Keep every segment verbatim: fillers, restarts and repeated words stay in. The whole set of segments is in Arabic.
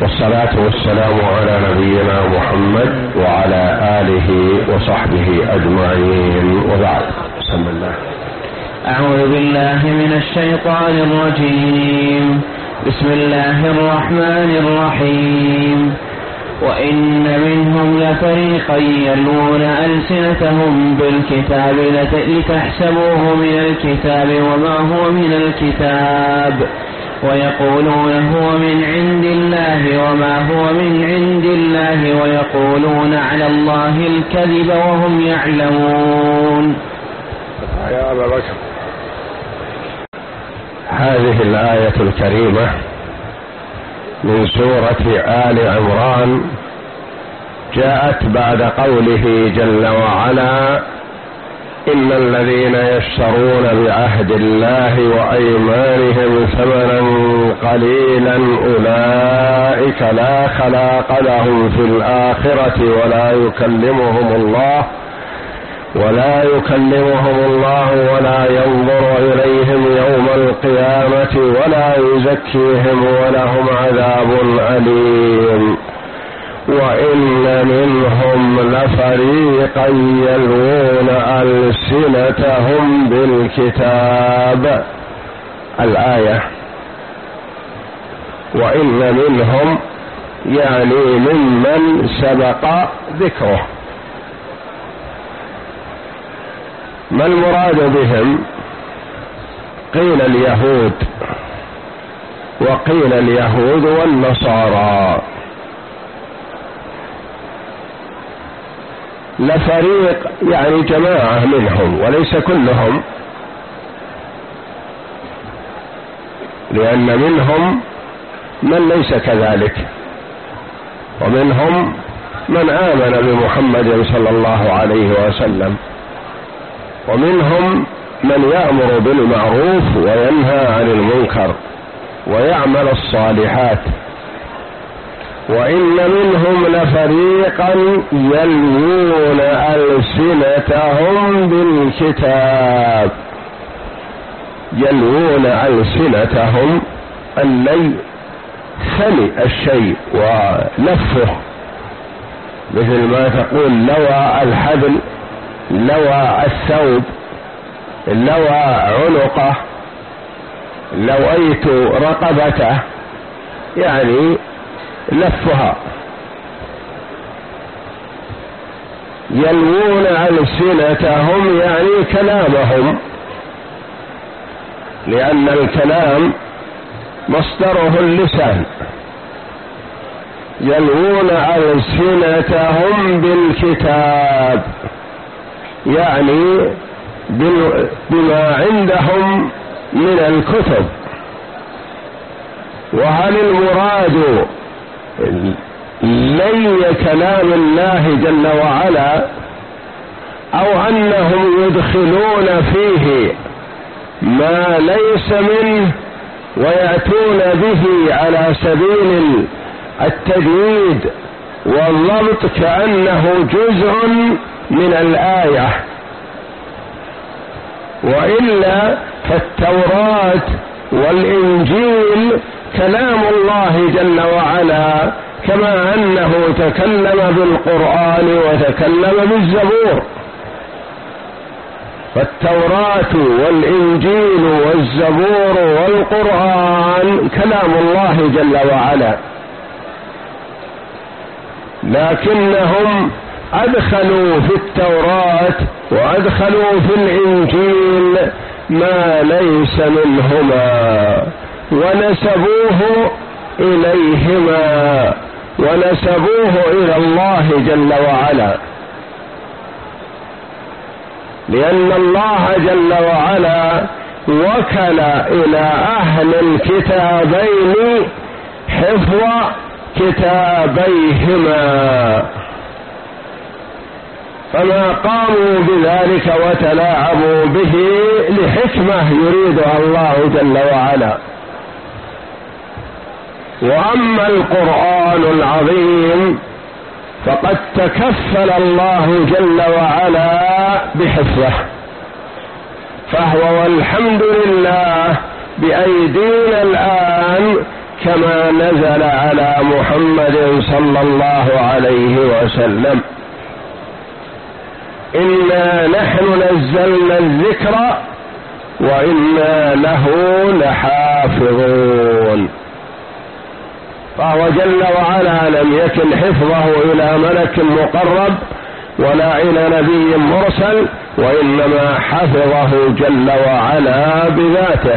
والصلاة والسلام على نبينا محمد وعلى آله وصحبه أجمعين، وبعد. بسم الله. أعوذ بالله من الشيطان الرجيم. بسم الله الرحمن الرحيم. وإن منهم لفريقا يلوون ألسنتهم بالكتاب لتحسبوه من الكتاب وما هو من الكتاب ويقولون هو من عند الله وما هو من عند الله ويقولون على الله الكذب وهم يعلمون. يا أبا بكر. هذه الآية الكريمة من سورة آل عمران جاءت بعد قوله جل وعلا: إن الذين يشترون بعهد الله وأيمانهم ثمنا قليلا أولئك لا خلاق لهم في الآخرة ولا يكلمهم الله ولا يكلمهم الله ولا ينظر إليهم يوم القيامة ولا يزكيهم ولهم عذاب أليم. وإن منهم لفريقا يلوون ألسنتهم بالكتاب. الآية وإن منهم يعني ممن سبق ذكره. ما المراد بهم؟ قيل اليهود وقيل اليهود والنصارى. لفريق يعني جماعة منهم وليس كلهم، لأن منهم من ليس كذلك، ومنهم من آمن بمحمد صلى الله عليه وسلم، ومنهم من يأمر بالمعروف وينهى عن المنكر ويعمل الصالحات. وإن منهم لفريقا يلوون ألسنتهم بالكتاب. يلوون ألسنتهم اللي ثني الشيء ولفه، مثل ما تقول لوى الحبل، لوى الثوب، لوى عنقه، لويت رقبته، يعني لفها. يلوون ألسنتهم يعني كلامهم، لأن الكلام مصدره اللسان. يلوون ألسنتهم بالكتاب يعني بما عندهم من الكتب. وهل المراد لي كلام الله جل وعلا، أو أنهم يدخلون فيه ما ليس منه ويأتون به على سبيل التجويد والضبط كأنه جزء من الآية؟ وإلا فالتوراة والإنجيل كلام الله جل وعلا، كما أنه تكلم بالقرآن وتكلم بالزبور. فالتوراة والإنجيل والزبور والقرآن كلام الله جل وعلا، لكنهم أدخلوا في التوراة وأدخلوا في الإنجيل ما ليس منهما ونسبوه إليهما ونسبوه إلى الله جل وعلا، لأن الله جل وعلا وكل إلى أهل الكتابين حفظ كتابيهما، فما قاموا بذلك وتلاعبوا به لحكمة يريدها الله جل وعلا. وأما القرآن العظيم فقد تكفل الله جل وعلا بحفظه، فهو والحمد لله بأيدينا الآن كما نزل على محمد صلى الله عليه وسلم. إنا نحن نزلنا الذكر وإنا له لحافظون. فهو جل وعلا لم يكن حفظه إلى ملك مقرب ولا إلى نبي مرسل، وإنما حفظه جل وعلا بذاته.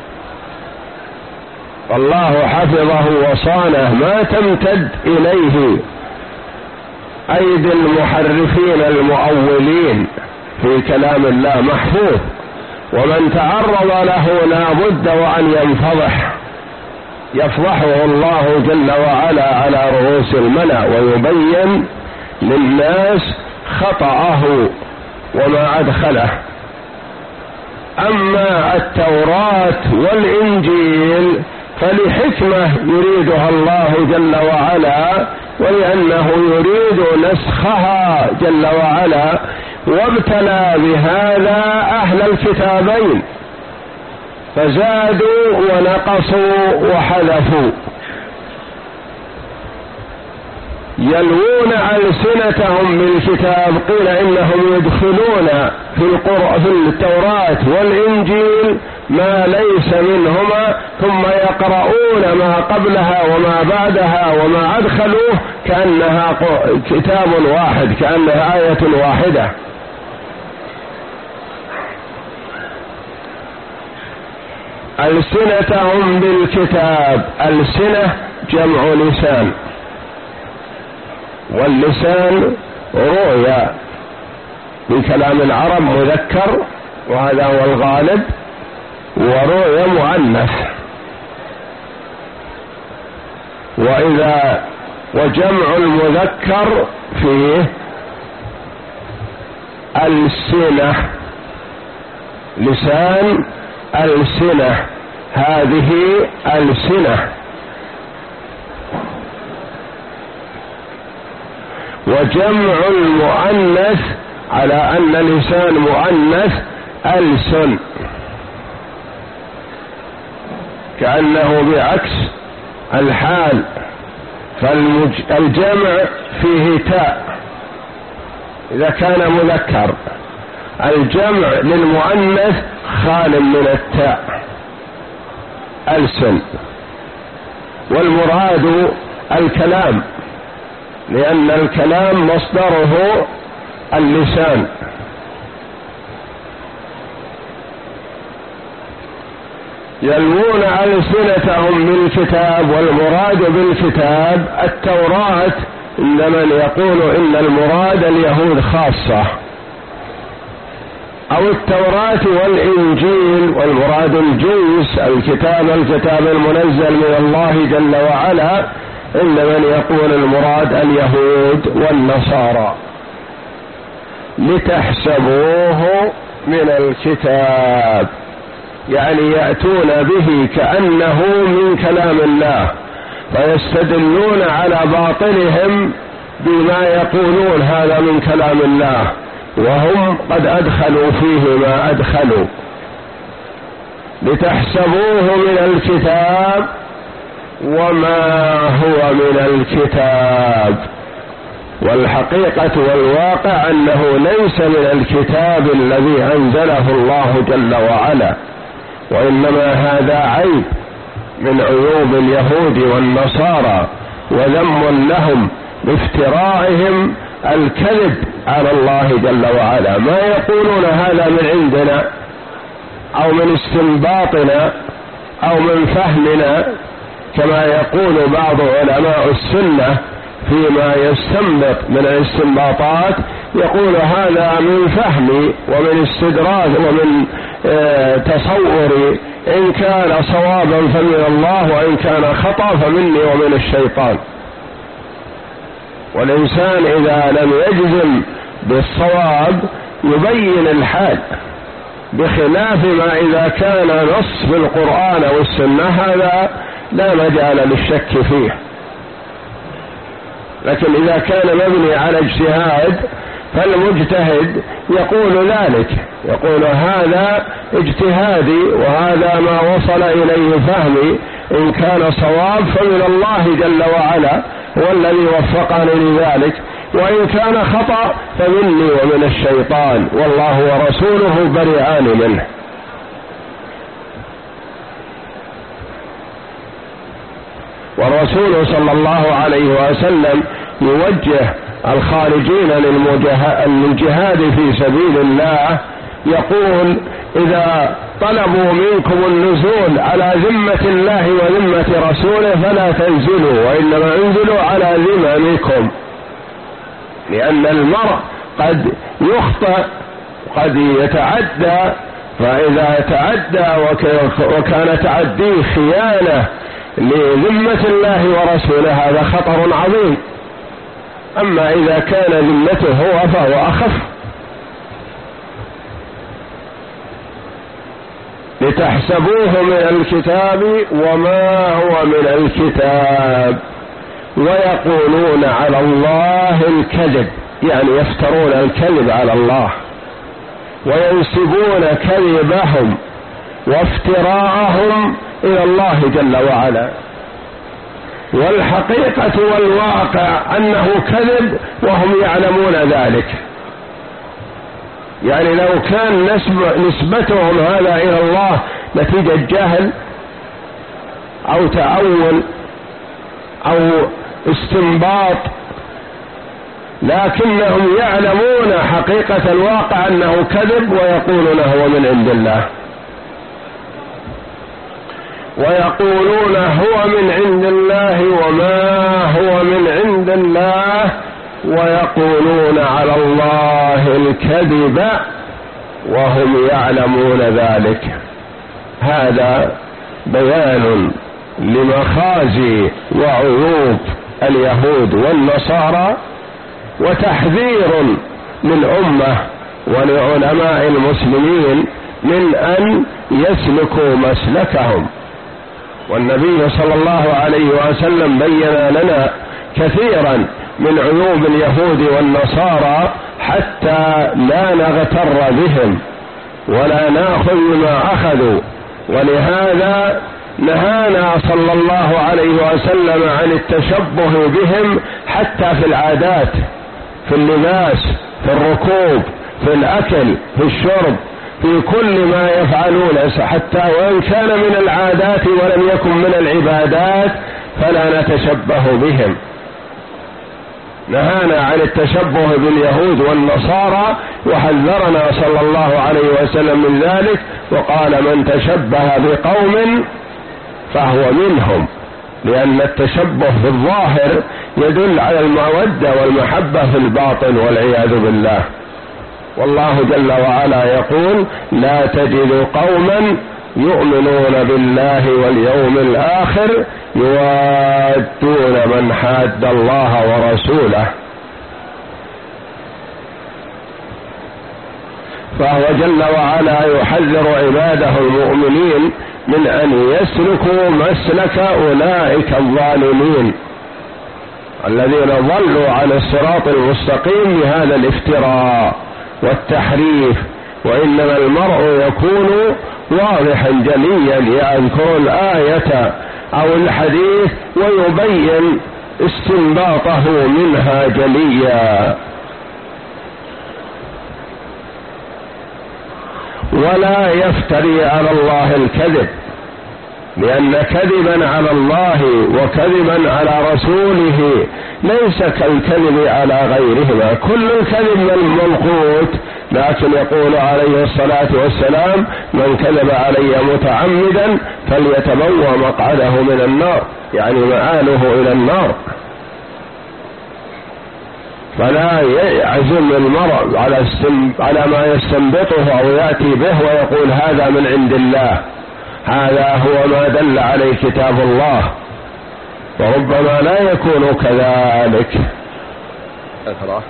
الله حفظه وصانه، ما تمتد إليه أيدي المحرفين المؤولين في كلام الله، محفوظ، ومن تعرض له لا بد وأن ينفضح، يفضحه الله جل وعلا على رؤوس الملأ ويبين للناس خطأه وما أدخله. أما التوراة والإنجيل فلحكمة يريدها الله جل وعلا، ولأنه يريد نسخها جل وعلا، وابتلى بهذا أهل الكتابين فزادوا ونقصوا وحذفوا. يلوون ألسنتهم بالكتاب، قيل إنهم يدخلون في القرآن في التوراة والإنجيل ما ليس منهما، ثم يقرؤون ما قبلها وما بعدها وما أدخلوه كأنها كتاب واحد، كأنها آية واحدة. ألسنتهم بالكتاب، ألسنة جمع لسان، واللسان رؤيا في كلام العرب مذكر وهذا هو الغالب، ورؤيا مؤنث. وإذا وجمع المذكر فيه ألسنة، لسان ألسنة، هذه ألسنة. وجمع المؤنث على أن لسان مؤنث ألسن، كأنه بعكس الحال، فالجمع فيه تاء إذا كان مذكر، الجمع للمؤنث خال من التاء، ألسن. والمراد الكلام، لأن الكلام مصدره اللسان. يلوون ألسنتهم بالكتاب، والمراد بالكتاب التوراة، إن من يقول إن المراد اليهود خاصة، أو التوراة والإنجيل، والمراد الجنس، الكتاب الكتاب المنزل من الله جل وعلا، إن من يقول المراد اليهود والنصارى. لتحسبوه من الكتاب، يعني يأتون به كأنه من كلام الله، فيستدلون على باطلهم بما يقولون هذا من كلام الله، وهم قد أدخلوا فيه ما أدخلوا. لتحسبوه من الكتاب وما هو من الكتاب، والحقيقة والواقع أنه ليس من الكتاب الذي أنزله الله جل وعلا، وإنما هذا عيب من عيوب اليهود والنصارى، وذم لهم بافترائهم الكذب على الله جل وعلا. ما يقولون هذا من عندنا أو من استنباطنا أو من فهمنا، كما يقول بعض علماء السنة فيما يستنبط من الاستنباطات، يقول هذا من فهمي ومن استدراج ومن اه تصوري، إن كان صوابا فمن الله، وإن كان خطأ فمني ومن الشيطان. والإنسان إذا لم يجزم بالصواب يبين الحال، بخلاف ما إذا كان نص في القرآن أو السنة هذا لا مجال للشك فيه. لكن إذا كان مبني على اجتهاد فالمجتهد يقول ذلك، يقول هذا اجتهادي وهذا ما وصل إليه فهمي، إن كان صواب فمن الله جل وعلا هو الذي وفقني لذلك، وإن كان خطأ فمني ومن الشيطان، والله ورسوله بريئان منه. والرسول صلى الله عليه وسلم يوجه الخارجين للجهاد في سبيل الله، يقول: إذا طلبوا منكم النزول على ذمة الله وذمة رسوله فلا تنزلوا، وإنما انزلوا على ذممكم، لأن المرء قد يخطئ قد يتعدى، فإذا تعدى وكان تعديه خيانة لذمة الله ورسوله هذا خطر عظيم. أما إذا كان ذمته هو فهو أخف. لتحسبوه من الكتاب وما هو من الكتاب ويقولون على الله الكذب، يعني يفترون الكذب على الله وينسبون كذبهم وافتراءهم إلى الله جل وعلا، والحقيقة والواقع أنه كذب وهم يعلمون ذلك. يعني لو كان نسب نسبتهم هذا إلى الله نتيجة جهل أو تأول أو استنباط، لكنهم يعلمون حقيقة الواقع أنه كذب ويقولون هو من عند الله، ويقولون هو من عند الله وما هو من عند الله، ويقولون على الله الكذب وهم يعلمون ذلك. هذا بيان لمخازي وعيوب اليهود والنصارى، وتحذير للأمة ولعلماء المسلمين من أن يسلكوا مسلكهم. والنبي صلى الله عليه وسلم بين لنا كثيرا من عيوب اليهود والنصارى حتى لا نغتر بهم ولا نأخذ ما أخذوا، ولهذا نهانا صلى الله عليه وسلم عن التشبه بهم حتى في العادات، في اللباس، في الركوب، في الأكل، في الشرب، في كل ما يفعلون، حتى وإن كان من العادات ولم يكن من العبادات فلا نتشبه بهم. نهانا عن التشبه باليهود والنصارى وحذرنا صلى الله عليه وسلم من ذلك، وقال: من تشبه بقوم فهو منهم، لأن التشبه في الظاهر يدل على المودة والمحبة في الباطن والعياذ بالله. والله جل وعلا يقول: لا تجد قوما يؤمنون بالله واليوم الآخر يوادون من حاد الله ورسوله. فهو جل وعلا يحذر عباده المؤمنين من أن يسلكوا مسلك أولئك الظالمين الذين ضلوا عن الصراط المستقيم بهذا الافتراء والتحريف. وإنما المرء يكون واضحا جليا، يذكر الآية أو الحديث ويبين استنباطه منها جليا، ولا يفتري على الله الكذب، لأن كذبا على الله وكذبا على رسوله ليس كالكذب على غيرهما. كل الكذب منقوط، لكن يقول عليه الصلاة والسلام: من كذب علي متعمدا فليتبوأ مقعده من النار، يعني مآله إلى النار. فلا يعزم المرء على على ما يستنبطه أو يأتي به ويقول هذا من عند الله، هذا هو ما دل عليه كتاب الله، وربما لا يكون كذلك. أثره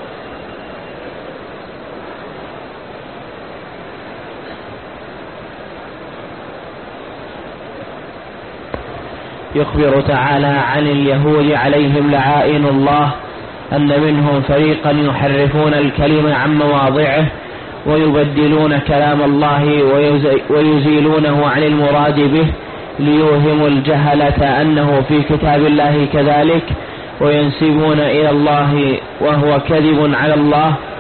يخبر تعالى عن اليهود عليهم لعائن الله أن منهم فريقا يحرفون الكلم عن مواضعه ويبدلون كلام الله ويزيلونه عن المراد به ليوهموا الجهلة أنه في كتاب الله كذلك، وينسبون إلى الله وهو كذب على الله،